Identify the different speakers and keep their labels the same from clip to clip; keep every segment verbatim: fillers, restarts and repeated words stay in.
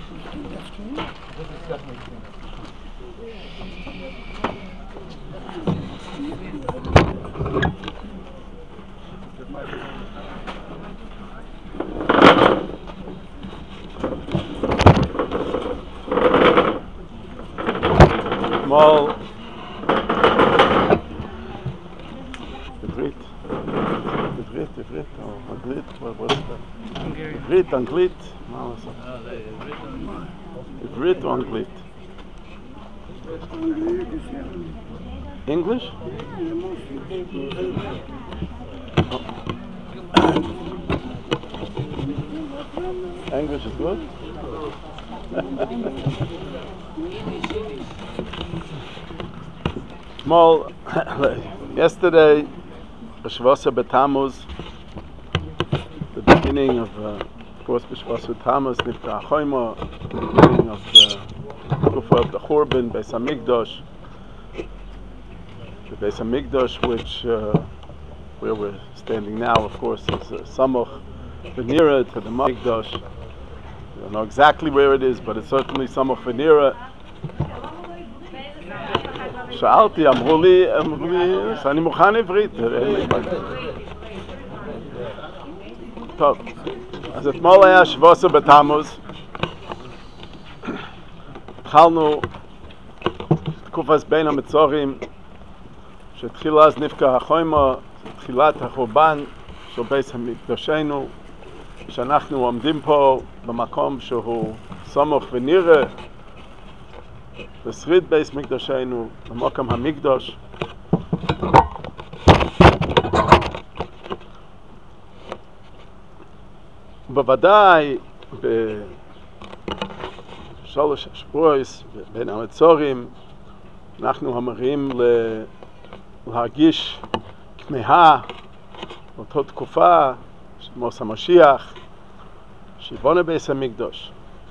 Speaker 1: This is definitely
Speaker 2: Mal Ivrit, Ivrit, Ivrit, oh, Anglit, what is that? Ivrit, Anglit, Ivrit or Anglit? English? English is good? Small, yesterday, B'Shvasa B'Tammuz, the beginning of, uh, of course, B'Shvasa B'Tammuz, Nifka HaChoima, the beginning of the Kufa of the Churban, Beis HaMikdash, the Beis HaMikdash, which, uh, where we're standing now, of course, is uh, Samoch V'Nira to the Mikdash. I don't know exactly where it is, but it's certainly Samoch V'Nira. שאלתי, אמרו לי, אמרו לי, שאני מוכן עברית. טוב, אז אתמול היה שבוסו בתמוז. התחלנו תקופת בין המצורים, שהתחילה אז נפקה החוימה, תחילת החורבן של בית המקדשנו, שאנחנו עומדים פה במקום שהוא סמוך ונראה, בשריד בית מקדשנו, במקום המקדש. בוודאי, בשלוש השבועות בין המצורים, אנחנו אמורים להרגיש כמהה באותה תקופה של מוס המשיח, שבונה בית המקדש.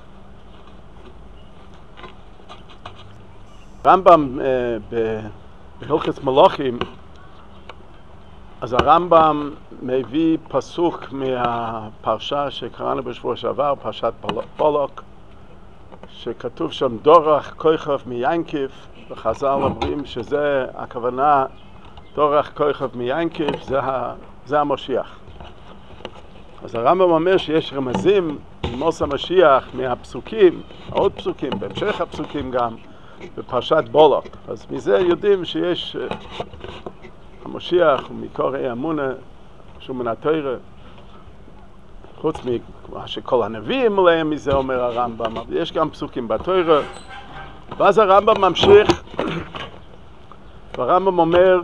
Speaker 2: רמב"ם בהלכות מלכים, אז הרמב"ם מביא פסוק מהפרשה שקראנו בשבוע שעבר, פרשת בולוק, שכתוב שם דורך כוכב מיינקב, וחז"ל אומרים שזה הכוונה, דורך כוכב מיינקב, זה, זה המשיח. אז הרמב"ם אומר שיש רמזים ממוס המשיח מהפסוקים, עוד פסוקים, בהמשך הפסוקים גם, בפרשת בולוק. אז מזה יודעים שיש uh, המשיח ומקוראי אמונה שהוא מן התורה, חוץ ממה שכל הנביאים עליהם, מזה אומר הרמב"ם, אבל יש גם פסוקים בתורה. ואז הרמב"ם ממשיך, והרמב"ם אומר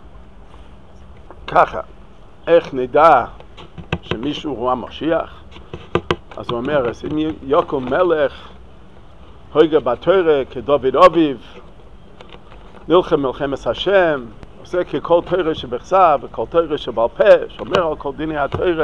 Speaker 2: ככה, איך נדע שמישהו הוא המשיח? אז הוא אומר, אז אם יקום מלך הויגה בתורה כדוד אביו, נלחם מלחמת השם, עושה ככל תורה שבכתב וכל תורה שבעל פה, שומר על כל דיני התורה,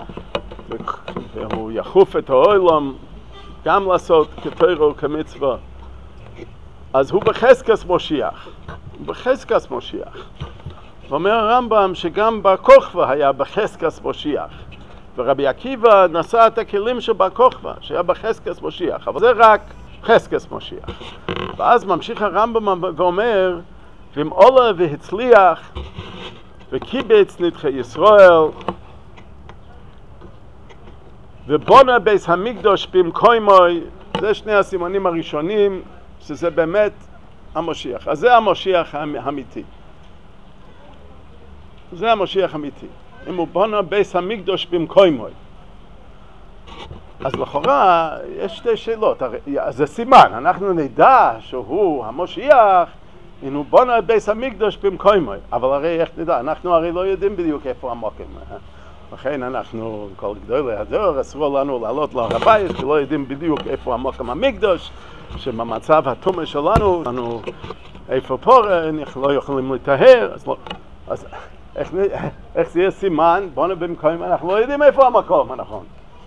Speaker 2: והוא יחוף את העולם גם לעשות כתורה וכמצווה. אז הוא בחזקת משיח, הוא בחזקת משיח. ואומר הרמב"ם שגם בר כוכבא היה בחזקת משיח, ורבי עקיבא נשא את הכלים של בר כוכבא שהיה בחזקת משיח, אבל זה רק חזקת משיח. ואז ממשיך הרמב"ם ואומר, ואם עולה והצליח וקיבץ נדחי ישראל ובונה בית המקדש במקומוי, זה שני הסימנים הראשונים שזה באמת המשיח. אז זה המשיח האמיתי, זה המשיח האמיתי, אם הוא בונה בית המקדש במקומוי. אז לכאורה יש שתי שאלות, זה סימן, אנחנו נדע שהוא המשיח אם הוא בונה בית המקדש במקומוי, אבל הרי איך נדע, אנחנו הרי לא יודעים בדיוק איפה המקום, לכן אנחנו, כל גדולי הדור, אסור לנו לעלות להר הבית, ולא יודעים בדיוק איפה המקום המקדש, שבמצב הטומאה שלנו, אנחנו איפה פה, אנחנו לא יכולים לטהר, אז, לא, אז איך, איך זה יהיה סימן, בונה במקומוי, אנחנו לא יודעים איפה המקום הנכון.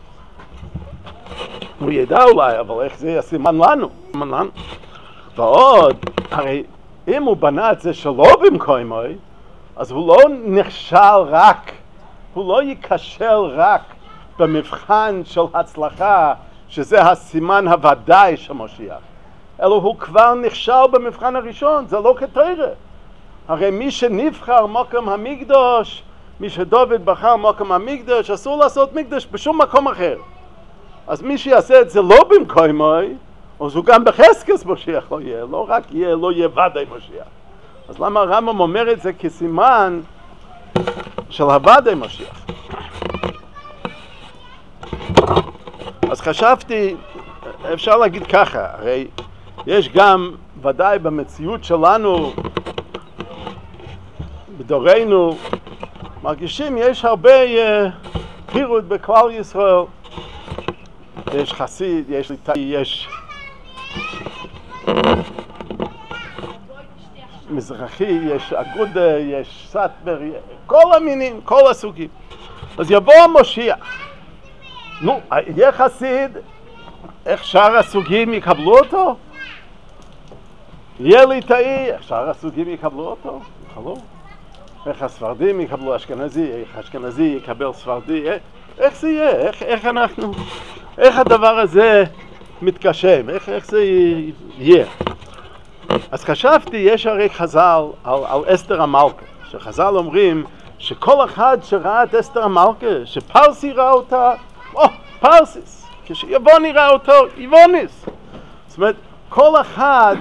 Speaker 2: הוא ידע אולי, אבל איך זה יהיה סימן לנו? ועוד, הרי אם הוא בנה את זה שלא במקומוי, אז הוא לא נכשל רק, הוא לא ייכשל רק במבחן של הצלחה שזה הסימן הוודאי של משיח, אלא הוא כבר נכשל במבחן הראשון, זה לא כתורה. הרי מי שנבחר מקום המקדש, מי שדוד בחר מקום המקדש, אסור לעשות מקדש בשום מקום אחר. אז מי שיעשה את זה לא במקומי, אז הוא גם בחזקאל משיח לא יהיה, לא רק יהיה, לא יהיה ודאי משיח. אז למה הרמב"ם אומר את זה כסימן של הוודאי משיח? אז חשבתי, אפשר להגיד ככה, הרי יש גם ודאי במציאות שלנו, בדורנו, מרגישים יש הרבה uh, פירוט בכלל ישראל. יש חסיד, יש ליטאי, יש מזרחי, יש אגודה, יש סטבר, כל המינים, כל הסוגים. אז יבוא המשיח. נו, יהיה חסיד, איך שאר הסוגים יקבלו אותו? יהיה ליטאי, איך שאר הסוגים יקבלו אותו? יקבלו. איך הספרדים יקבלו אשכנזי, איך אשכנזי יקבל ספרדי, איך זה יהיה? איך, איך אנחנו, איך הדבר הזה מתקשם? איך, איך זה יהיה? אז חשבתי, יש הרי חז"ל על, על אסתר המלכה, שחז"ל אומרים שכל אחד שראה את אסתר המלכה, שפרסי ראה אותה, או, פרסיס, כשיבוני ראה אותו, יבוניס. זאת אומרת, כל אחד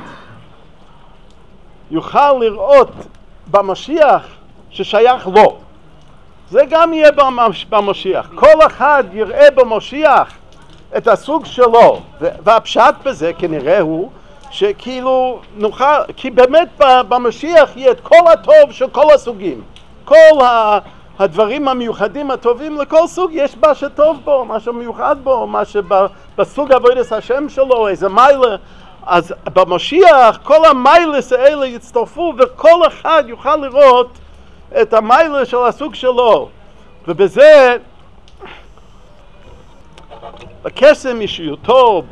Speaker 2: יוכל לראות במשיח ששייך לו. זה גם יהיה במשיח. כל אחד יראה במשיח את הסוג שלו, והפשט בזה כנראה הוא שכאילו נוכל, כי באמת במשיח יהיה את כל הטוב של כל הסוגים. כל הדברים המיוחדים הטובים לכל סוג יש מה שטוב בו, מה שמיוחד בו, מה שבסוג עבודת השם שלו, איזה מיילה. אז במשיח כל המיילס האלה יצטרפו וכל אחד יוכל לראות את המיילה של הסוג שלו. ובזה בקסם אישיותו,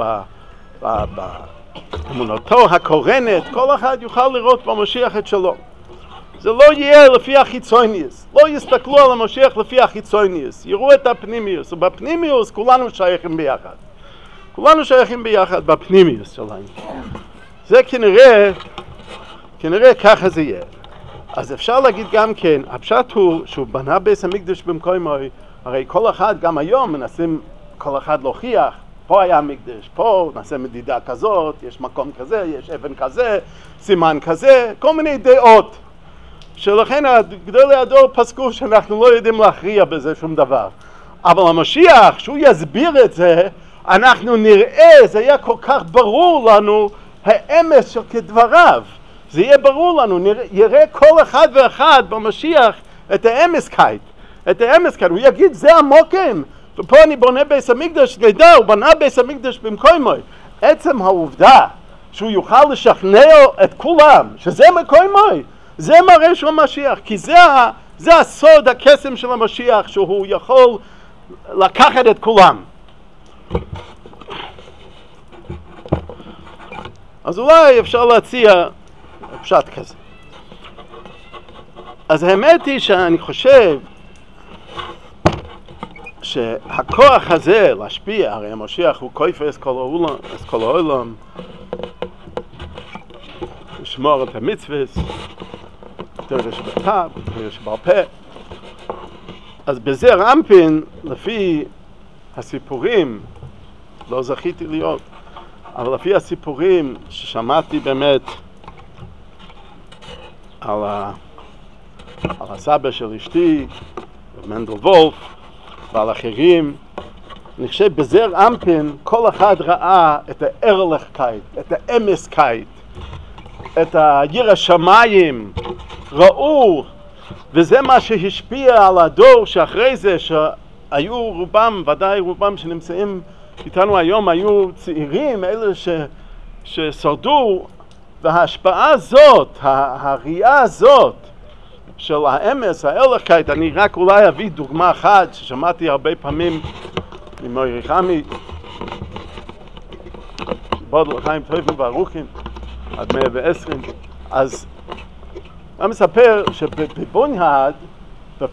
Speaker 2: באמונתו הקורנת, כל אחד יוכל לראות במשיח את שלו. זה לא יהיה לפי החיצוניוס, לא יסתכלו על המשיח לפי החיצוניוס, יראו את הפנימיוס, ובפנימיוס כולנו שייכים ביחד. כולנו שייכים ביחד בפנימיוס שלנו. זה כנראה, כנראה ככה זה יהיה. אז אפשר להגיד גם כן, הפשט הוא שהוא בנה בית המקדש במקומו, הרי כל אחד גם היום מנסים כל אחד להוכיח, פה היה מקדש, פה נעשה מדידה כזאת, יש מקום כזה, יש אבן כזה, סימן כזה, כל מיני דעות. שלכן גדולי הדור פסקו שאנחנו לא יודעים להכריע בזה שום דבר. אבל המשיח, שהוא יסביר את זה, אנחנו נראה, זה יהיה כל כך ברור לנו, האמס של כדבריו. זה יהיה ברור לנו, נראה, יראה כל אחד ואחד במשיח את האמסקייט. את האמסקייט, הוא יגיד, זה המוקם. ופה אני בונה בית המקדש, נדע, הוא בנה בית המקדש במקומו. עצם העובדה שהוא יוכל לשכנע את כולם, שזה מקומו, זה מראה שהוא המשיח, כי זה, זה הסוד הקסם של המשיח, שהוא יכול לקחת את כולם. אז אולי אפשר להציע פשט כזה. אז האמת היא שאני חושב שהכוח הזה להשפיע, הרי המשיח הוא כופר את כל העולם, לשמור את המצוות, דרש בכתב, דרש בעל פה. אז בזה רמפין, לפי הסיפורים, לא זכיתי להיות, אבל לפי הסיפורים ששמעתי באמת על, ה... על הסבא של אשתי, מנדל וולף, ועל אחרים, אני חושב בזר אמפין כל אחד ראה את הארלכקייט, את האמסקייט, את הירא שמיים, ראו, וזה מה שהשפיע על הדור שאחרי זה, שהיו רובם, ודאי רובם שנמצאים איתנו היום, היו צעירים, אלה ש, ששרדו, וההשפעה הזאת, הראייה הזאת, של האמס, האלוקית, אני רק אולי אביא דוגמה אחת ששמעתי הרבה פעמים ממורי חמי, שבוד לחיים טובים וארוכים, עד מאה ועשרים. אז אני מספר שבבוניהד,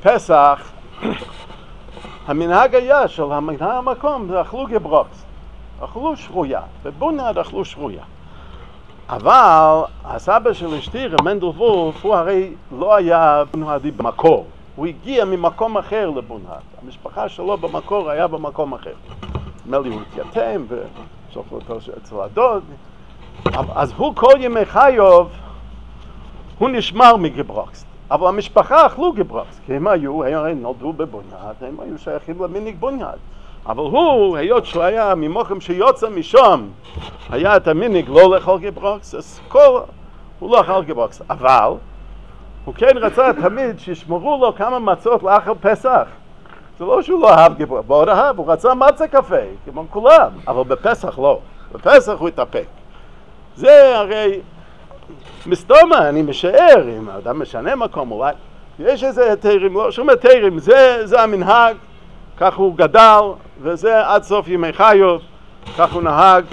Speaker 2: בפסח, המנהג היה של המנהג המקום, זה אכלו גברוקס. אכלו שרויה, בבוניאד אכלו שרויה. אבל הסבא של אשתי, מנדל וולף, הוא הרי לא היה בונהדי במקור. הוא הגיע ממקום אחר לבונהד. המשפחה שלו במקור היה במקום אחר. נדמה לי הוא התייתם וסוף אותו אצל הדוד. אז הוא כל ימי חיוב, הוא נשמר מגברוקסט. אבל המשפחה אכלו גברוקסט, כי הם היו, הם נולדו בבוניאד, הם היו שייכים למיניק בוניאד. אבל הוא, היות שהוא היה ממוחם שיוצא משם, היה את המיניק לא לאכול גברוקס, אז כל, הוא לא אכל גברוקס. אבל, הוא כן רצה תמיד שישמרו לו כמה מצות לאחר פסח. זה לא שהוא לא אהב גברוקס, מאוד אהב, הוא רצה מצה קפה, כמו כולם, אבל בפסח לא. בפסח הוא התאפק. זה הרי, מסתומה, אני משער, אם האדם משנה מקום, אולי, יש איזה היתרים, לא, שום היתרים, זה, זה המנהג, כך הוא גדל, וזה עד סוף ימי חיוב, כך הוא נהג.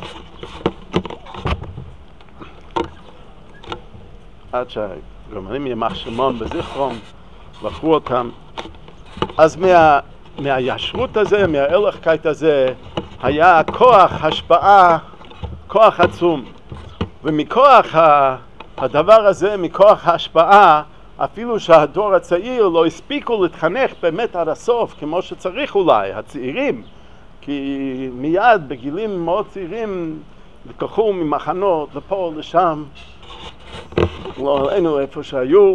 Speaker 2: עד שהגרמנים ימח שמון בזיכרון, לקחו אותם. אז מה, מהישרות הזה, מההלכות הזה, היה כוח השפעה, כוח עצום. ומכוח הדבר הזה, מכוח ההשפעה, אפילו שהדור הצעיר לא הספיקו להתחנך באמת עד הסוף, כמו שצריך אולי, הצעירים, כי מיד בגילים מאוד צעירים לקחו ממחנות לפה לשם, לא עלינו איפה שהיו,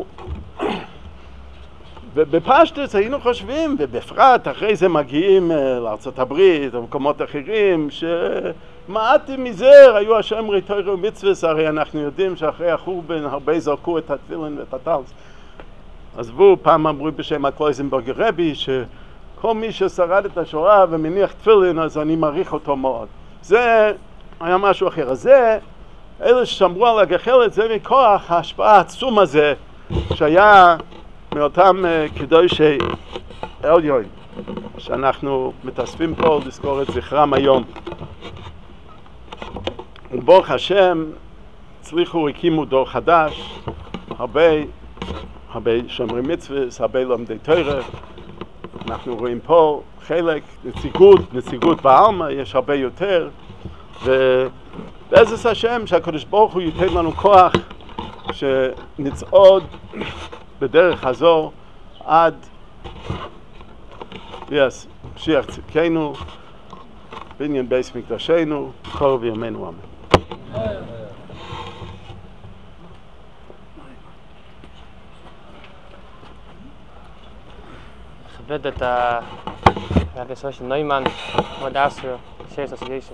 Speaker 2: ובפשטוס היינו חושבים, ובפרט אחרי זה מגיעים לארצות הברית או מקומות אחרים, שמעטים מזה היו השומרי תורה ומצוות, הרי אנחנו יודעים שאחרי החורבן הרבה זרקו את התפילין ואת הטלס. עזבו, פעם אמרו בשם הקלויזנברג רבי, שכל מי ששרד את השואה ומניח תפילין, אז אני מעריך אותו מאוד. זה היה משהו אחר. אז זה, אלה ששמרו על הגחלת, זה מכוח ההשפעה העצום הזה, שהיה מאותם קדושי עליון, שאנחנו מתאספים פה לזכור את זכרם היום. וברוך השם, הצליחו, הקימו דור חדש, הרבה, הרבה שומרי מצוות, הרבה לומדי תורה. אנחנו רואים פה חלק, נציגות, נציגות בעלמא, יש הרבה יותר. ובעזרת השם, שהקדוש ברוך הוא ייתן לנו כוח, שנצעוד בדרך הזו עד יס, משיח צדקנו, בניין בית מקדשנו, קרוב ימינו אמן.
Speaker 1: לכבד את ההגשה של נוימן, מוד עשרה, שייס אסוציאשן.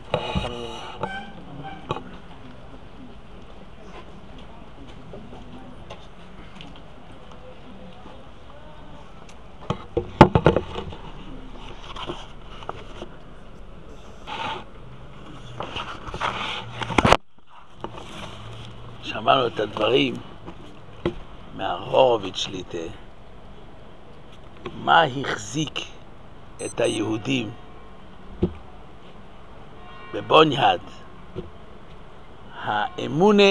Speaker 3: שמענו את הדברים מההורוביץ שליטה, מה החזיק את היהודים בבוניאד, האמונה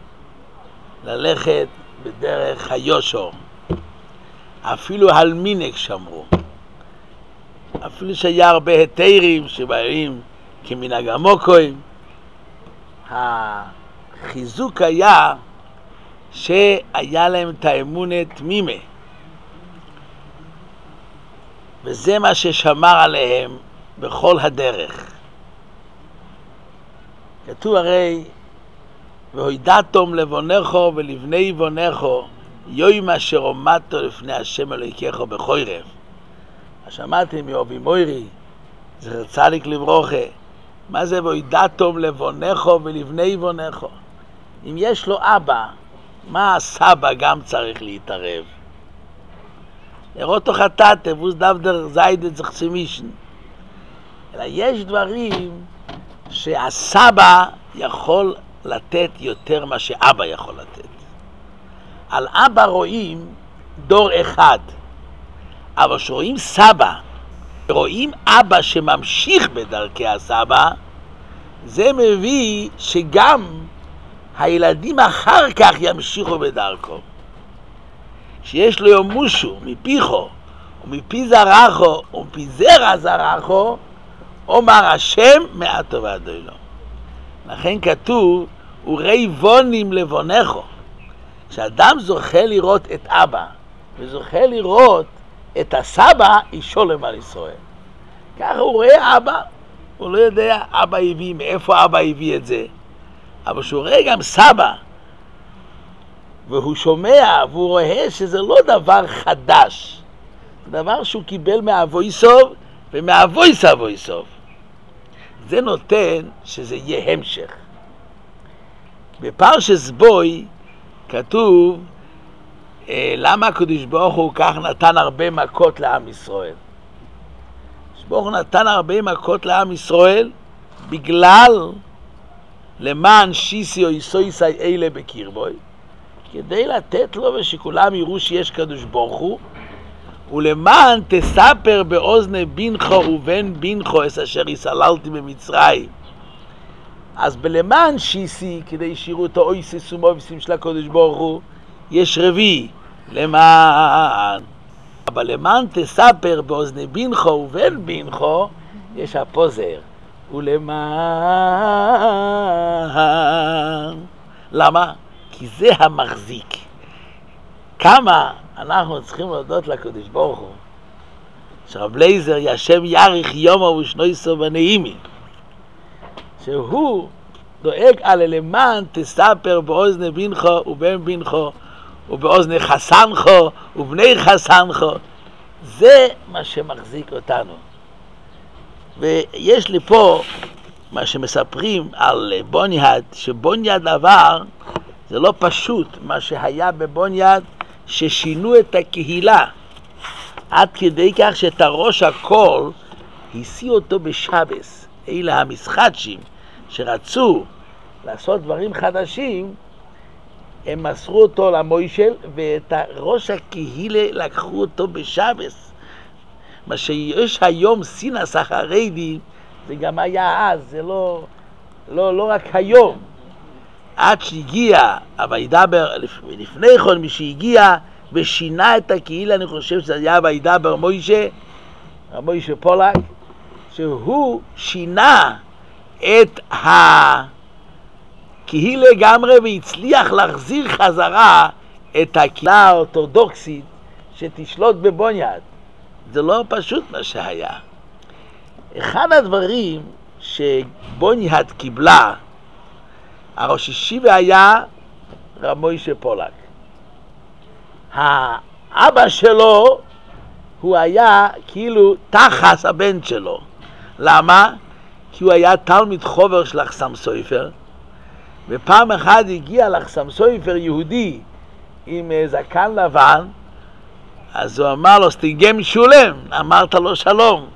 Speaker 3: ללכת בדרך היושר, אפילו הלמינק שמרו, אפילו שהיה הרבה היתרים שבאים כמנהג המוקוים, החיזוק היה שהיה להם את האמונה תמימה, וזה מה ששמר עליהם בכל הדרך. כתוב הרי, והוידעתם לבונךו ולבני בונךו יום אשר עמדתו לפני השם אלוהיכך בחורף. שמעתם מאבי מוירי, זכר צדיק לברוכה, מה זה והוידעתם לבונךו ולבני בונךו? אם יש לו אבא, מה הסבא גם צריך להתערב? לראות חטאת, ווס דבדר זיידת זכסימישן. אלא יש דברים שהסבא יכול לתת יותר מה שאבא יכול לתת. על אבא רואים דור אחד, אבל שרואים סבא, רואים אבא שממשיך בדרכי הסבא, זה מביא שגם הילדים אחר כך ימשיכו בדרכו. שיש לו יומושו מפיחו ומפי זרחו ומפי זרע זרחו, אומר השם מעטו ועד אילום. לכן כתוב, וראי בונים לבונךו. כשאדם זוכה לראות את אבא, וזוכה לראות את הסבא, ישולם על ישראל. ככה הוא רואה אבא, הוא לא יודע אבא הביא, מאיפה אבא הביא את זה. אבל כשהוא רואה גם סבא, והוא שומע, והוא רואה שזה לא דבר חדש, זה דבר שהוא קיבל מאבוי סוב, ומאבוי סבוי סוב. זה נותן שזה יהיה המשך. בפרשת בוי כתוב, למה הקדוש ברוך הוא כך נתן הרבה מכות לעם ישראל? ברוך הוא נתן הרבה מכות לעם ישראל בגלל למען שיסי או יסויסי אלה בקרבוי, כדי לתת לו ושכולם יראו שיש קדוש ברוך הוא, ולמען תספר באוזני בינך ובן בינך את אשר יסללתי במצרים. אז בלמען שיסי, כדי שיראו את האויסס ומאויסים של הקדוש ברוך הוא, יש רביעי, למען. אבל למען תספר באוזני בינך ובן בינך, יש הפוזר, ולמען. למה? כי זה המחזיק. כמה אנחנו צריכים להודות לקדוש ברוך הוא, שרב לייזר ישם יאריך יומו ושנויסו בנעימי, שהוא דואג על למען תספר באוזני בינך ובן בינך ובאוזני חסנך ובני חסנך. זה מה שמחזיק אותנו. ויש לי פה מה שמספרים על בוניאד, שבוניאד עבר, זה לא פשוט מה שהיה בבוניאד, ששינו את הקהילה עד כדי כך שאת הראש הכל השיא אותו בשבס. אלה המשחצ'ים שרצו לעשות דברים חדשים, הם מסרו אותו למוישל, ואת ראש הקהילה לקחו אותו בשבס. מה שיש היום סינס החרדי, זה גם היה אז, זה לא, לא, לא רק היום. עד שהגיע, אבל ידבר לפני כן, מי שהגיע ושינה את הקהילה, אני חושב שזה היה וידבר מוישה, מוישה פולק, שהוא שינה את הקהילה גמרי והצליח להחזיר חזרה את הקהילה האורתודוקסית שתשלוט בבוניאד. זה לא פשוט מה שהיה. אחד הדברים שבוניאד קיבלה, הראש ישיבה היה רב מוישה פולק. האבא שלו הוא היה כאילו תחס הבן שלו. למה? כי הוא היה תלמיד חובר של לחסם סופר, ופעם אחת הגיע לחסם סופר יהודי עם זקן לבן, אז הוא אמר לו, סתיגם שולם, אמרת לו שלום.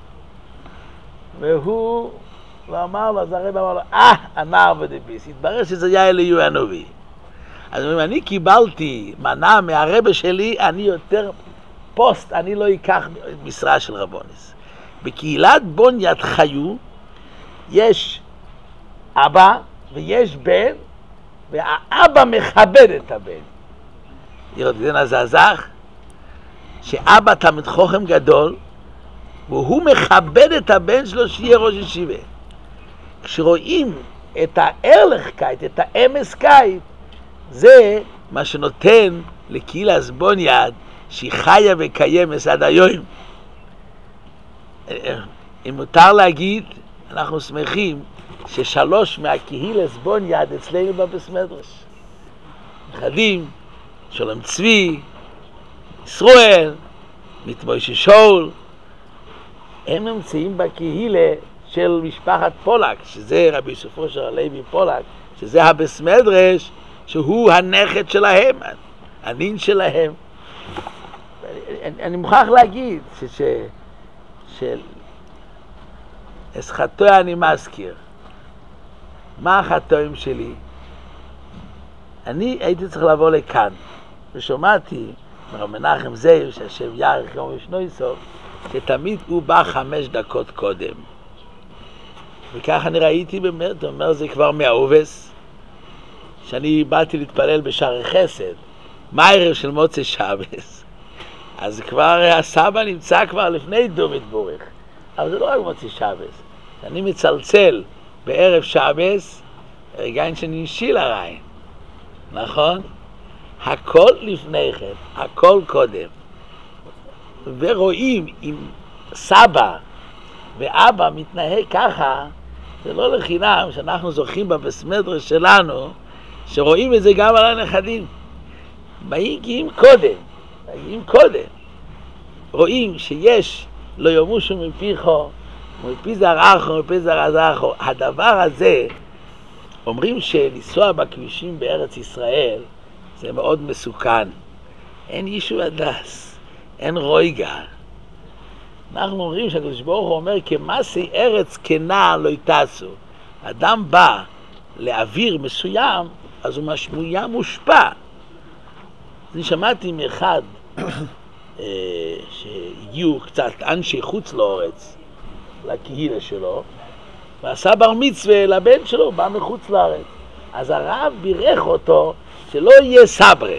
Speaker 3: והוא לא אמר לו, אז הרב אמר לו, אה, הנער ודביס. התברר שזה היה אליהו הנביא. אז אם אני קיבלתי מנה מהרבא שלי, אני יותר פוסט, אני לא אקח משרה של רבוניס. בקהילת בוניאד חיו, יש אבא ויש בן, והאבא מכבד את הבן. ירדן הזזח, שאבא תלמיד חכם גדול, והוא מכבד את הבן שלו שיהיה ראש ישיבה. כשרואים את הארליכקייט, את האמסקייט, זה מה שנותן לקהילת בוניאד שהיא חיה וקיימת עד היום. אם מותר להגיד, אנחנו שמחים ששלוש מהקהילת בוניאד אצלנו בבית מדרש. נכדים, שלום צבי, ישראל, מתמוישה שאול, הם נמצאים בקהילה של משפחת פולק, שזה רבי יוסף אושר הלוי פולק, שזה הבית מדרש, שהוא הנכד שלהם, הנין שלהם. אני, אני מוכרח להגיד ש... של אסחתו אני מזכיר. מה החתויים שלי? אני הייתי צריך לבוא לכאן, ושומעתי מרב מנחם זאב, שהשם יאריך יום ושנוי סוף, שתמיד הוא בא חמש דקות קודם. וכך אני ראיתי באמת, הוא אומר, זה כבר מהאובס, שאני באתי להתפלל בשערי חסד, מה הערב של מוצא שבס? אז כבר הסבא נמצא כבר לפני דומית בורך, אבל זה לא רק מוצא שבס, אני מצלצל בערב שבס, רגעים שאני נשיל הרי, נכון? הכל לפני כן, הכל קודם. ורואים אם סבא ואבא מתנהג ככה, זה לא לחינם שאנחנו זוכים בבסמדרש שלנו, שרואים את זה גם על הנכדים. מגיעים קודם, מגיעים קודם. רואים שיש לא ימושו מפיחו, מפי זרעכו, מפי זרעזכו. הדבר הזה, אומרים שלנסוע בכבישים בארץ ישראל, זה מאוד מסוכן. אין ישוע דס, אין רויגה. אנחנו אומרים שהקדוש ברוך הוא אומר, כמסי ארץ כנען לא יטסו. אדם בא לאוויר מסוים, אז הוא משמעויה מושפע. אני שמעתי מאחד שהגיעו קצת אנשי חוץ לארץ, לקהילה שלו, ועשה בר מצווה לבן שלו, בא מחוץ לארץ. אז הרב בירך אותו שלא יהיה סברה.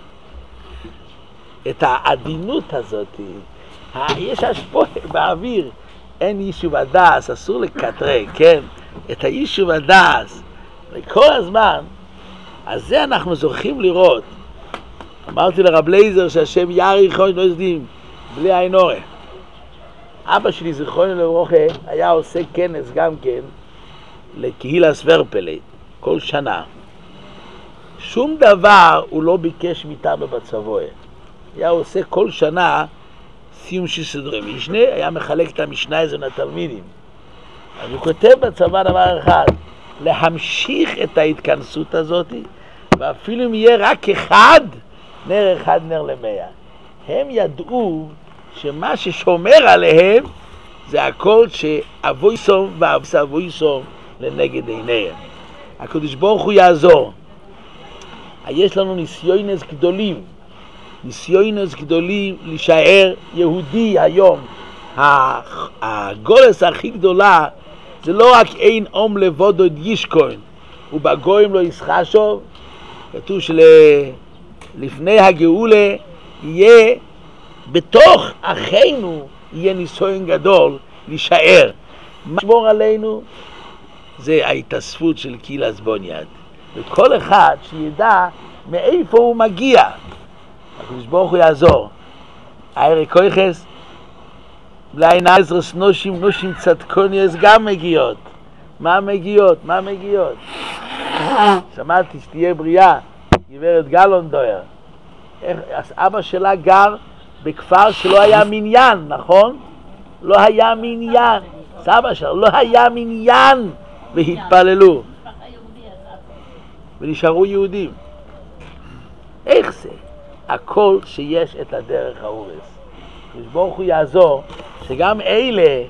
Speaker 3: את העדינות הזאת, יש השפוע באוויר, אין יישוב הדס, אסור לקטרג, כן? את היישוב הדס, וכל הזמן, אז זה אנחנו זוכים לראות. אמרתי לרב לייזר שהשם יאריך חיים לא יודעים, בלי עין אורה. אבא שלי זיכרונו לברכה היה עושה כנס גם כן לקהילה סברפלית כל שנה. שום דבר הוא לא ביקש מטעם בצבוע. היה עושה כל שנה סיום של סדרי משנה, היה מחלק את המשנה הזו לתלמידים. אז הוא כותב בצבא דבר אחד, להמשיך את ההתכנסות הזאת, ואפילו אם יהיה רק אחד, נר אחד נר למאה. הם ידעו שמה ששומר עליהם זה הכל שאבוי סום ואבוי סום לנגד עיניהם. הקדוש ברוך הוא יעזור. יש לנו ניסיונס גדולים, ניסיונס גדולים להישאר יהודי היום. הגולס הכי גדולה זה לא רק אין אום לבודו ישכון ובגויים לא ישחשוב. כתוב שלפני הגאולה יהיה בתוך אחינו יהיה ניסיון גדול להישאר. מה שמור עלינו זה ההתאספות של קהילת בוניאד, וכל אחד שידע מאיפה הוא מגיע. הקדוש ברוך הוא יעזור. הערי כויחס לעין עזרס נושים, נושים צדקוניאס גם מגיעות. מה מגיעות? מה מגיעות? שמעתי שתהיה בריאה, גברת גלונדויר. אז אבא שלה גר בכפר שלא היה מניין, נכון? לא היה מניין. סבא שלה לא היה מניין, והתפללו. ונשארו יהודים. איך זה? הכל שיש את הדרך האורס. ברוך הוא יעזור שגם אלה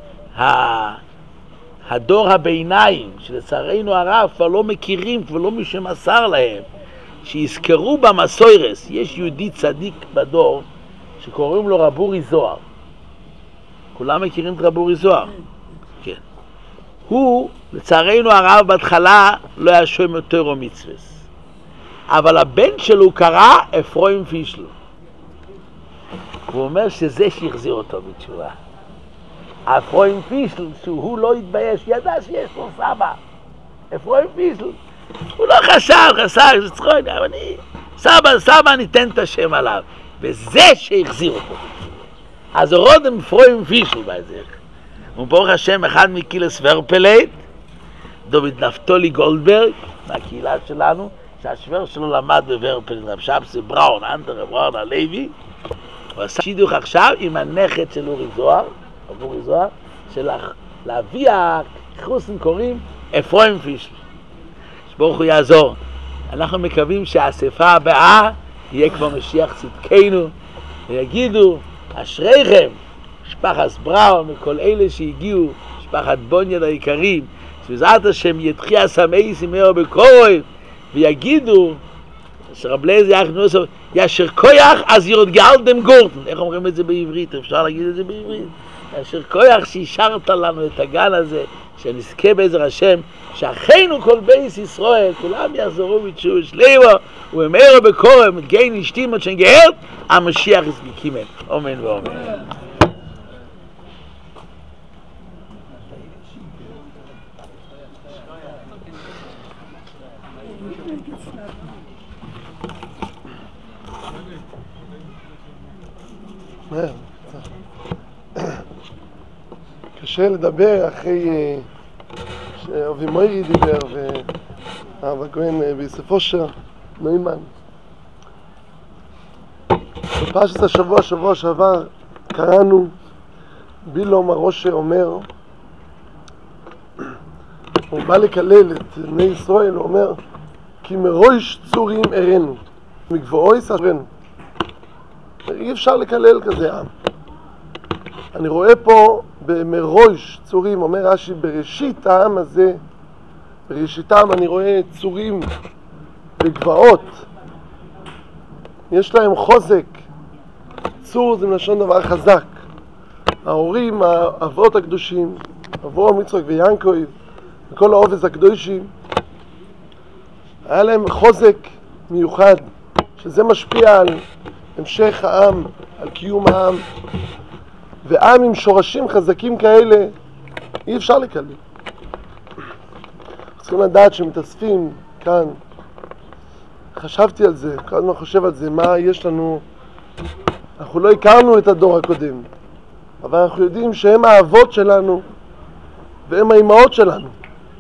Speaker 3: הדור הביניים שלצערנו הרב כבר לא מכירים, כבר לא מי שמסר להם, שיזכרו במסוירס. יש יהודי צדיק בדור שקוראים לו רב אורי זוהר. כולם מכירים את רב אורי זוהר? כן. הוא לצערנו הרב בהתחלה לא היה שומע יותר או מצווס, אבל הבן שלו קרא אפרים פישל. הוא אומר שזה שהחזיר אותו בתשובה. אפרים פישל, שהוא לא התבייש, ידע שיש לו סבא. אפרים פישל. הוא לא חשב, חשב, זה צחוק, אבל אני, סבא, סבא, ניתן את השם עליו. וזה שהחזיר אותו. אז רודם אפרים פישל בעזר. וברוך השם, אחד מקהילת סברפלית, דוד נפתולי גולדברג, מהקהילה שלנו, שהשוור שלו למד בוורפלית, רב שבסי בראון, אנטר בראון הלוי, הוא עשה שידוך עכשיו עם הנכד של אורי זוהר, אורי זוהר, של להביא החוסן קוראים אפרים פישל. שברוך הוא יעזור. אנחנו מקווים שהאספה הבאה יהיה כבר משיח צדקנו, ויגידו, אשריכם, משפחת בראון וכל אלה שהגיעו, משפחת בוניאד היקרים, שבעזרת השם יתחיע סמאי סימאו בקורוי, ויגידו, שרב לייזר יחד ישר כויח אז ירד גאלדם גורטן. איך אומרים את זה בעברית? אפשר להגיד את זה בעברית? ישר כויח שהשארת לנו את הגל הזה, שנזכה בעזר השם, שאחינו כל בייס ישראל, כולם יחזרו בתשובה שלמה, ומאירו בקורם, מתגיין אשתימות שנגהרת, המשיח יסגיקימן. אמן ואמן.
Speaker 4: קשה לדבר אחרי שאבי מוירי דיבר והרב הכהן ביוסף אושר, נוימן. בפרשת השבוע, שבוע שעבר, קראנו בילום הראש אומר, הוא בא לקלל את בני ישראל, הוא אומר, כי מראש צורים ארנו, מגבועוי סרנו. אי אפשר לקלל כזה עם. אני רואה פה במראש צורים, אומר רש"י, בראשית העם הזה, בראשיתם אני רואה צורים בגבעות, יש להם חוזק. צור זה מלשון דבר חזק. ההורים, האבות הקדושים, אברהם, יצחק ויעקב, וכל העובד הקדושים, היה להם חוזק מיוחד, שזה משפיע על המשך העם, על קיום העם. ועם עם שורשים חזקים כאלה, אי אפשר לקלל. צריכים לדעת שמתאספים כאן, חשבתי על זה, כל הזמן חושב על זה, מה יש לנו, אנחנו לא הכרנו את הדור הקודם, אבל אנחנו יודעים שהם האבות שלנו, והם האימהות שלנו,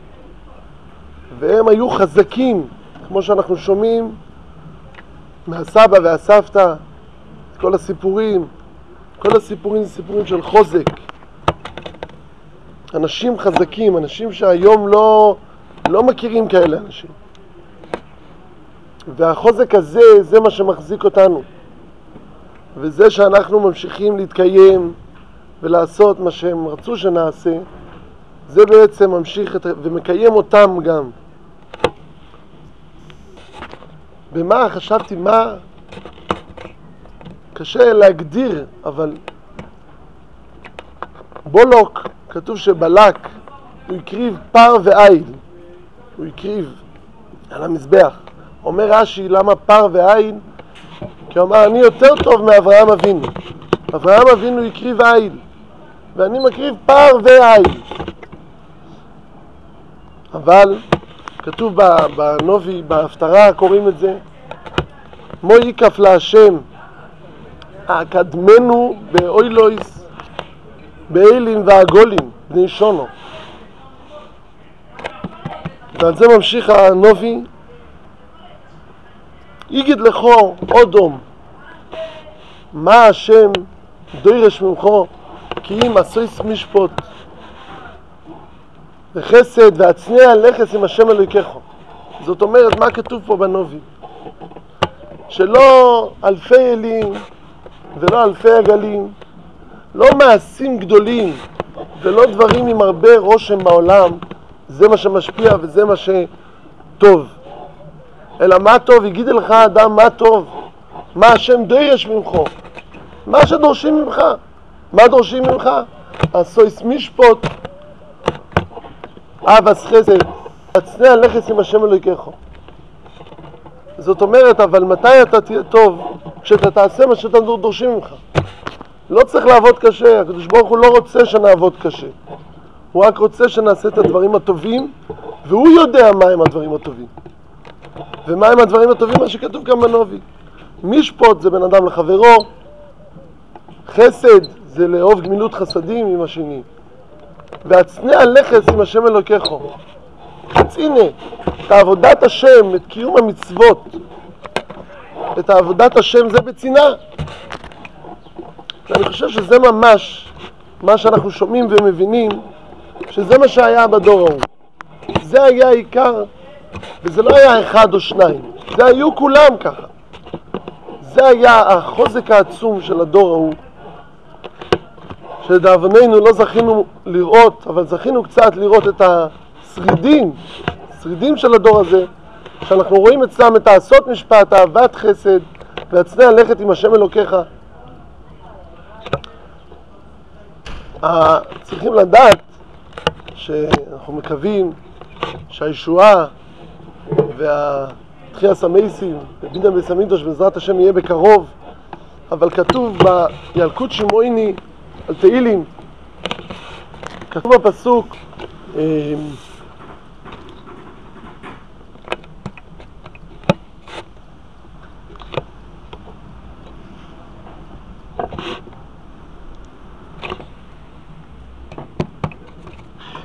Speaker 4: והם היו חזקים, כמו שאנחנו שומעים מהסבא והסבתא, כל הסיפורים, כל הסיפורים זה סיפורים של חוזק. אנשים חזקים, אנשים שהיום לא, לא מכירים כאלה אנשים. והחוזק הזה, זה מה שמחזיק אותנו. וזה שאנחנו ממשיכים להתקיים ולעשות מה שהם רצו שנעשה, זה בעצם ממשיך את, ומקיים אותם גם. במה חשבתי, מה קשה להגדיר, אבל בולוק, כתוב שבלק, הוא הקריב פר ועיל, הוא הקריב על המזבח. אומר רש"י, למה פר ועיל? כי הוא אמר, אני יותר טוב מאברהם אבינו. אברהם אבינו הקריב עיל, ואני מקריב פר ועיל. אבל כתוב בנובי, בהפטרה קוראים את זה, מו ייקף להשם, הקדמנו באוילויס, באלים והגולים, בני שונו. ועל זה ממשיך הנובי, יגיד לכו אודום, מה השם דורש ממכו, כי אם עשויס משפוט, וחסד והצניע לכס עם השם אלוהיכךו. זאת אומרת, מה כתוב פה בנובי? שלא אלפי אלים ולא אלפי עגלים, לא מעשים גדולים ולא דברים עם הרבה רושם בעולם, זה מה שמשפיע וזה מה שטוב. אלא מה טוב, יגיד לך האדם מה טוב, מה השם דורש ממך, מה שדורשים ממך. מה דורשים ממך? עשויס משפוט, אבס חסד, הצניע לכס עם השם אלוהיכךו. זאת אומרת, אבל מתי אתה תהיה טוב? כשאתה תעשה מה שאתה דורשים ממך. לא צריך לעבוד קשה, הקדוש ברוך הוא לא רוצה שנעבוד קשה. הוא רק רוצה שנעשה את הדברים הטובים, והוא יודע מה הם הדברים הטובים. ומה הם הדברים הטובים? מה שכתוב גם בנובי. משפוט זה בן אדם לחברו, חסד זה לאהוב גמילות חסדים עם השני, והצניע לכס עם השם אלוהיכךו. אז הנה, את עבודת השם, את קיום המצוות, את עבודת השם זה בצנעה. ואני חושב שזה ממש מה שאנחנו שומעים ומבינים, שזה מה שהיה בדור ההוא. זה היה העיקר, וזה לא היה אחד או שניים, זה היו כולם ככה. זה היה החוזק העצום של הדור ההוא, שלדאבוננו לא זכינו לראות, אבל זכינו קצת לראות את השרידים, שרידים של הדור הזה, שאנחנו רואים אצלם את העשות משפט, אהבת חסד, והצניע לכת עם השם אלוקיך. צריכים לדעת שאנחנו מקווים שהישועה והתחיית המייסים בבניין בית המקדש בעזרת השם יהיה בקרוב, אבל כתוב בילקוט שמעוני על תהילים, כתוב בפסוק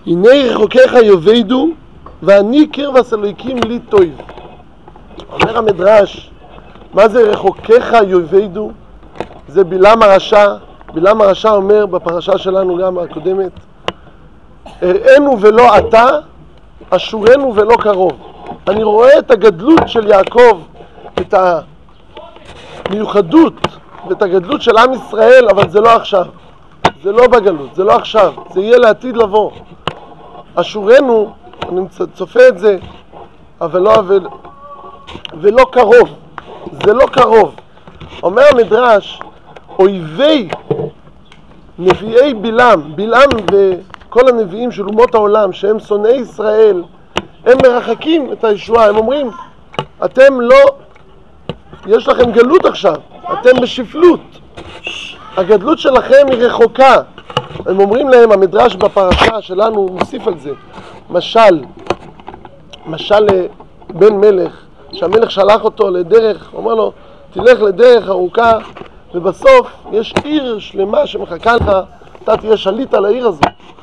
Speaker 4: הנה רחוקיך יאבדו, ואני קרבס אלוהיקים לי טוב. אומר המדרש, מה זה רחוקיך יאבדו? זה בלעם הרשע. בלעם הרשע אומר בפרשה שלנו גם הקודמת, הראינו ולא אתה, אשורנו ולא קרוב. אני רואה את הגדלות של יעקב, את המיוחדות ואת הגדלות של עם ישראל, אבל זה לא עכשיו. זה לא בגלות, זה לא עכשיו, זה יהיה לעתיד לבוא. אשורנו, אני צופה את זה, אבל לא, אבל, ולא קרוב. זה לא קרוב. אומר המדרש, אויבי נביאי בלעם, בלעם וכל הנביאים של אומות העולם, שהם שונאי ישראל, הם מרחקים את הישועה. הם אומרים, אתם לא, יש לכם גלות עכשיו, אתם בשפלות. הגדלות שלכם היא רחוקה. הם אומרים להם, המדרש בפרשה שלנו מוסיף על זה, משל, משל לבן מלך, שהמלך שלח אותו לדרך, אומר לו, תלך לדרך ארוכה, ובסוף יש עיר שלמה שמחכה לך, אתה תהיה שליט על העיר הזו.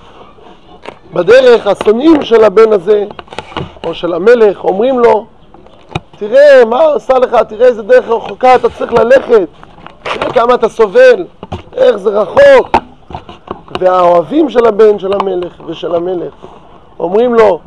Speaker 4: בדרך השונאים של הבן הזה, או של המלך, אומרים לו, תראה מה עושה לך, תראה איזה דרך רחוקה אתה צריך ללכת, תראה כמה אתה סובל, איך זה רחוק. והאוהבים של הבן של המלך ושל המלך אומרים לו,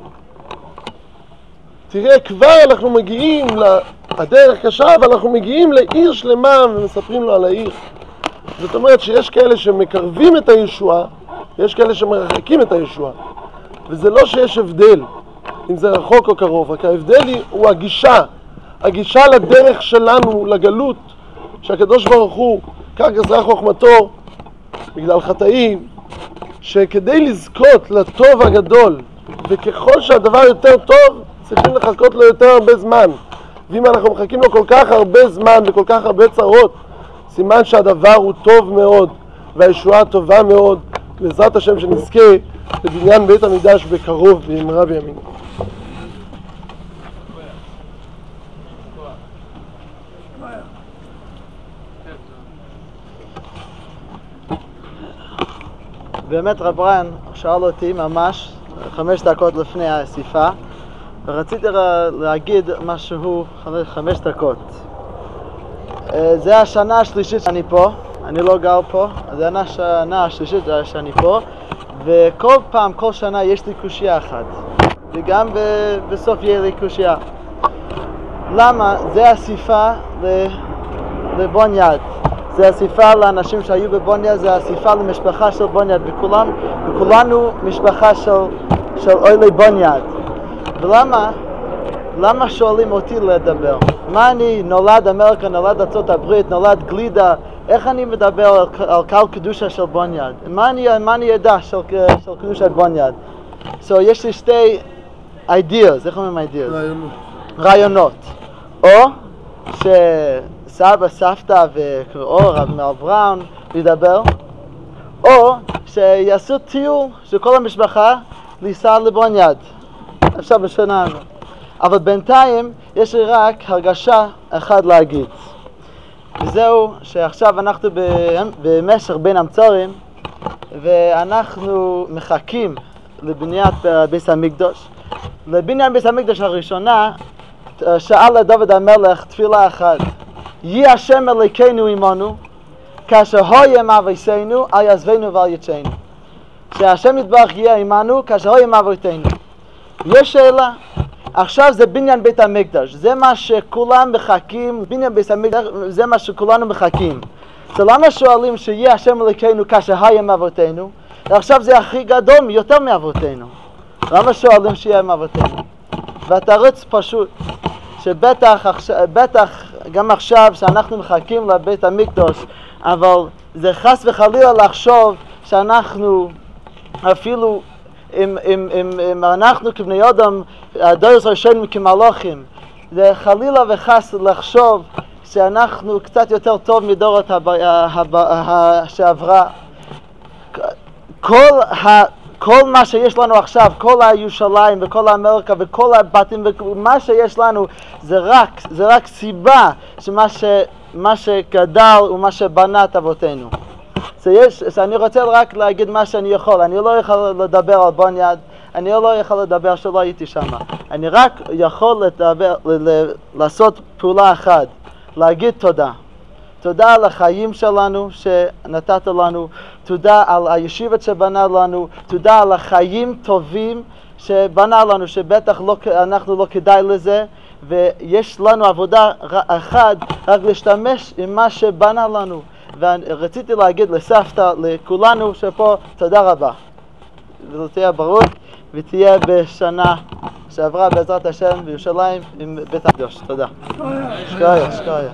Speaker 4: תראה כבר אנחנו מגיעים, הדרך קשה, אבל אנחנו מגיעים לעיר שלמה, ומספרים לו על העיר. זאת אומרת שיש כאלה שמקרבים את הישועה, יש כאלה שמרחקים את הישועה. וזה לא שיש הבדל, אם זה רחוק או קרוב, רק ההבדל הוא הגישה, הגישה לדרך שלנו, לגלות, שהקדוש ברוך הוא, כך גזרה חוכמתו, בגלל חטאים, שכדי לזכות לטוב הגדול, וככל שהדבר יותר טוב, צריכים לחכות לו יותר הרבה זמן. ואם אנחנו מחכים לו כל כך הרבה זמן וכל כך הרבה צרות, סימן שהדבר הוא טוב מאוד, והישועה טובה מאוד, בעזרת השם שנזכה לבניין בית המקדש בקרוב במהרה בימינו.
Speaker 5: באמת רב רן שאל אותי ממש חמש דקות לפני האסיפה, ורציתי להגיד משהו חמש דקות. זה השנה השלישית שאני פה, אני לא גר פה, זה השנה השלישית שאני פה, וכל פעם, כל שנה יש לי קושייה אחת, וגם בסוף יהיה לי קושייה. למה? זה אסיפה לבוניאד. זה אסיפה לאנשים שהיו בבוניאד, זה אסיפה למשפחה של בוניאד, וכולם, וכולנו משפחה של, של אוהלי בוניאד. ולמה? למה שואלים אותי לדבר? מה אני נולד אמריקה, נולד ארצות הברית, נולד גלידה, איך אני מדבר על, על קהל קדושה של בוניאד? מה אני, מה אני ידע של, של קדושת בוניאד? So, יש לי שתי ideas, איך אומרים ideas?
Speaker 4: רעיונות.
Speaker 5: רעיונות. או שסבא, סבתא וקראו רב מאיר בראון ידבר, או שיעשו טיול של כל המשפחה לנסוע לבוניאד. עכשיו בשנה הזאת. אבל בינתיים יש לי רק הרגשה אחת להגיד. וזהו שעכשיו אנחנו במשך בין המצרים, ואנחנו מחכים לבניית בית המקדש. לבניין בית המקדש הראשונה שאל דוד המלך תפילה אחת, יהי השם אלוקינו עמנו, כאשר הוים אבותינו אל יעזבנו ואל יצאנו. שהשם יתברך יהיה עמנו כאשר הוים אבותינו. יש שאלה, עכשיו זה בניין בית המקדש, זה מה שכולם מחכים, בניין בית המקדש זה מה שכולנו מחכים. אז למה שואלים שיהיה השם אלוקינו כאשר הוים אבותינו? עכשיו זה הכי גדול יותר מאבותינו. למה שואלים שיהיה מאבותינו? והתירוץ פשוט, שבטח בטח גם עכשיו שאנחנו מחכים לבית המקדש, אבל זה חס וחלילה לחשוב שאנחנו אפילו אם, אם, אם, אם אנחנו כבני אדם, הדורס הראשונים כמלאכים, זה חלילה וחס לחשוב שאנחנו קצת יותר טוב מדורות שעברה. כל, ה, כל מה שיש לנו עכשיו, כל הירושלים וכל האמריקה וכל הבתים ומה שיש לנו, זה רק, זה רק סיבה שמה ש, מה שגדל ומה שבנה את אבותינו. שיש, שאני רוצה רק להגיד מה שאני יכול, אני לא יכול לדבר על בוניאד, אני לא יכול לדבר שלא הייתי שם, אני רק יכול לדבר, ל- ל- לעשות פעולה אחת, להגיד תודה. תודה על החיים שלנו שנתת לנו, תודה על הישיבות שבנה לנו, תודה על החיים טובים שבנה לנו, שבטח לא, אנחנו לא כדאי לזה, ויש לנו עבודה אחת, רק להשתמש עם מה שבנה לנו. ורציתי להגיד לסבתא, לכולנו שפה, תודה רבה. וזאת תהיה ברוך, ותהיה בשנה שעברה בעזרת השם בירושלים עם בית הקדוש. תודה. שקויה, שקויה.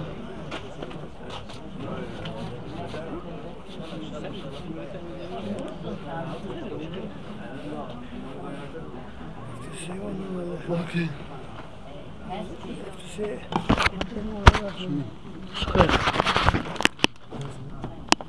Speaker 4: Okay.